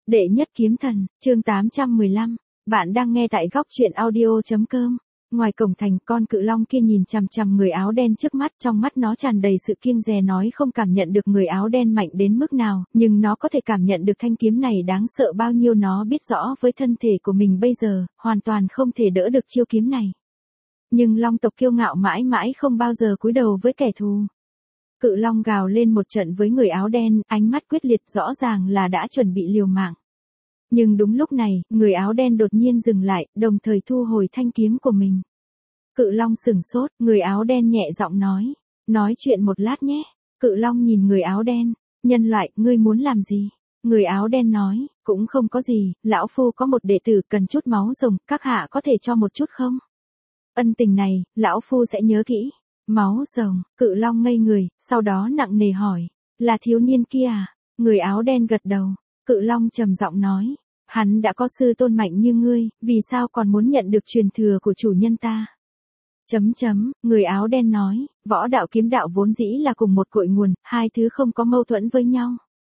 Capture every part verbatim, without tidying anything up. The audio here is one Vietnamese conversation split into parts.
Đệ nhất kiếm thần, chương tám trăm mười lăm. Bạn đang nghe tại góc truyện audio.com. Ngoài cổng thành, con cự long kia nhìn chằm chằm người áo đen trước mắt, trong mắt nó tràn đầy sự kiêng dè, nói không cảm nhận được người áo đen mạnh đến mức nào, nhưng nó có thể cảm nhận được thanh kiếm này đáng sợ bao nhiêu. Nó biết rõ với thân thể của mình bây giờ, hoàn toàn không thể đỡ được chiêu kiếm này. Nhưng long tộc kiêu ngạo mãi mãi không bao giờ cúi đầu với kẻ thù. Cự long gào lên một trận với người áo đen, ánh mắt quyết liệt, rõ ràng là đã chuẩn bị liều mạng. Nhưng đúng lúc này, người áo đen đột nhiên dừng lại, đồng thời thu hồi thanh kiếm của mình. Cự long sửng sốt, người áo đen nhẹ giọng nói. Nói chuyện một lát nhé. Cự long nhìn người áo đen. Nhân loại, ngươi muốn làm gì? Người áo đen nói, cũng không có gì, lão phu có một đệ tử cần chút máu rồng, các hạ có thể cho một chút không? Ân tình này, lão phu sẽ nhớ kỹ. Máu rồng, cự long ngây người, sau đó nặng nề hỏi. Là thiếu niên kia à? Người áo đen gật đầu. Cự long trầm giọng nói. Hắn đã có sư tôn mạnh như ngươi, vì sao còn muốn nhận được truyền thừa của chủ nhân ta? Chấm chấm, người áo đen nói, võ đạo kiếm đạo vốn dĩ là cùng một cội nguồn, hai thứ không có mâu thuẫn với nhau.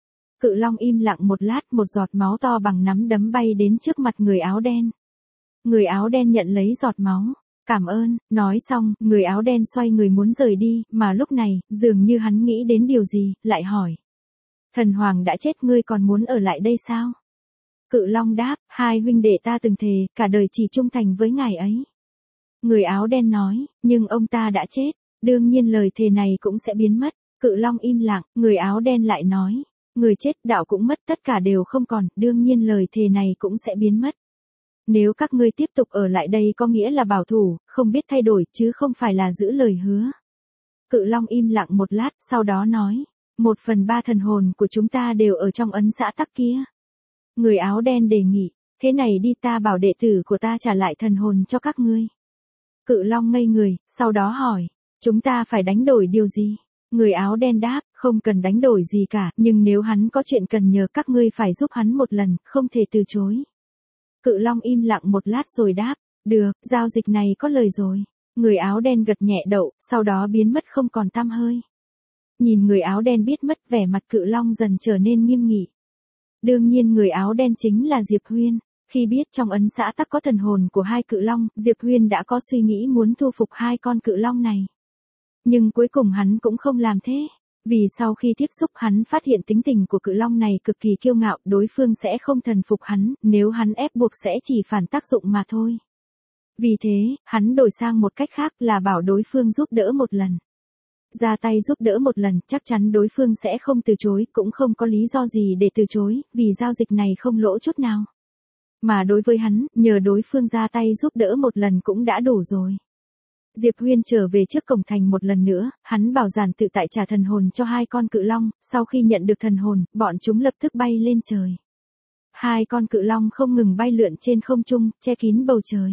Cự long im lặng một lát, một giọt máu to bằng nắm đấm bay đến trước mặt người áo đen. Người áo đen nhận lấy giọt máu. Cảm ơn, nói xong, người áo đen xoay người muốn rời đi, mà lúc này, dường như hắn nghĩ đến điều gì, lại hỏi. Thần hoàng đã chết, ngươi còn muốn ở lại đây sao? Cự long đáp, hai huynh đệ ta từng thề, cả đời chỉ trung thành với ngài ấy. Người áo đen nói, nhưng ông ta đã chết, đương nhiên lời thề này cũng sẽ biến mất. Cự long im lặng, người áo đen lại nói, người chết, đạo cũng mất, tất cả đều không còn, đương nhiên lời thề này cũng sẽ biến mất. Nếu các ngươi tiếp tục ở lại đây có nghĩa là bảo thủ, không biết thay đổi, chứ không phải là giữ lời hứa. Cự long im lặng một lát, sau đó nói, một phần ba thần hồn của chúng ta đều ở trong ấn xã tắc kia. Người áo đen đề nghị, thế này đi, ta bảo đệ tử của ta trả lại thần hồn cho các ngươi. Cự long ngây người, sau đó hỏi, chúng ta phải đánh đổi điều gì? Người áo đen đáp, không cần đánh đổi gì cả, nhưng nếu hắn có chuyện cần nhờ các ngươi phải giúp hắn một lần, không thể từ chối. Cự long im lặng một lát rồi đáp, được, giao dịch này có lời rồi. Người áo đen gật nhẹ đầu, sau đó biến mất không còn tăm hơi. Nhìn người áo đen biết mất, vẻ mặt cự long dần trở nên nghiêm nghị. Đương nhiên người áo đen chính là Diệp Huyên. Khi biết trong ấn xã tắc có thần hồn của hai cự long, Diệp Huyên đã có suy nghĩ muốn thu phục hai con cự long này. Nhưng cuối cùng hắn cũng không làm thế. Vì sau khi tiếp xúc hắn phát hiện tính tình của cự long này cực kỳ kiêu ngạo, đối phương sẽ không thần phục hắn, nếu hắn ép buộc sẽ chỉ phản tác dụng mà thôi. Vì thế, hắn đổi sang một cách khác là bảo đối phương giúp đỡ một lần. Ra tay giúp đỡ một lần, chắc chắn đối phương sẽ không từ chối, cũng không có lý do gì để từ chối, vì giao dịch này không lỗ chút nào. Mà đối với hắn, nhờ đối phương ra tay giúp đỡ một lần cũng đã đủ rồi. Diệp Huyên trở về trước cổng thành một lần nữa, hắn bảo giản tự tại trả thần hồn cho hai con cự long, sau khi nhận được thần hồn, bọn chúng lập tức bay lên trời. Hai con cự long không ngừng bay lượn trên không trung, che kín bầu trời.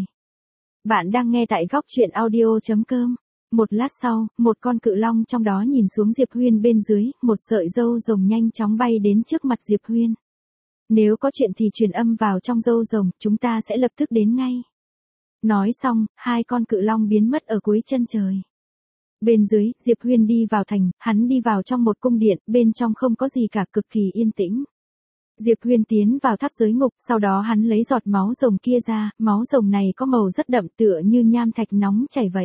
Bạn đang nghe tại góc truyện audio.com. Một lát sau, một con cự long trong đó nhìn xuống Diệp Huyên bên dưới, một sợi râu rồng nhanh chóng bay đến trước mặt Diệp Huyên. Nếu có chuyện thì truyền âm vào trong râu rồng, chúng ta sẽ lập tức đến ngay. Nói xong, hai con cự long biến mất ở cuối chân trời. Bên dưới, Diệp Huyên đi vào thành, hắn đi vào trong một cung điện, bên trong không có gì cả, cực kỳ yên tĩnh. Diệp Huyên tiến vào tháp giới ngục, sau đó hắn lấy giọt máu rồng kia ra, máu rồng này có màu rất đậm tựa như nham thạch nóng chảy vậy.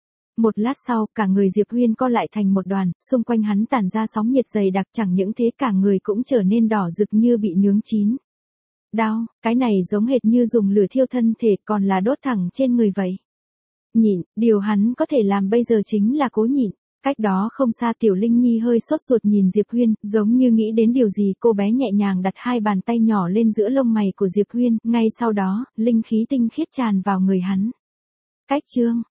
Một lát sau, cả người Diệp Huyên co lại thành một đoàn, xung quanh hắn tản ra sóng nhiệt dày đặc, chẳng những thế cả người cũng trở nên đỏ rực như bị nướng chín. Đau, cái này giống hệt như dùng lửa thiêu thân thể, còn là đốt thẳng trên người vậy. Nhịn, điều hắn có thể làm bây giờ chính là cố nhịn. Cách đó không xa Tiểu Linh Nhi hơi sốt ruột nhìn Diệp Huyên, giống như nghĩ đến điều gì, cô bé nhẹ nhàng đặt hai bàn tay nhỏ lên giữa lông mày của Diệp Huyên, ngay sau đó, linh khí tinh khiết tràn vào người hắn. Cách chương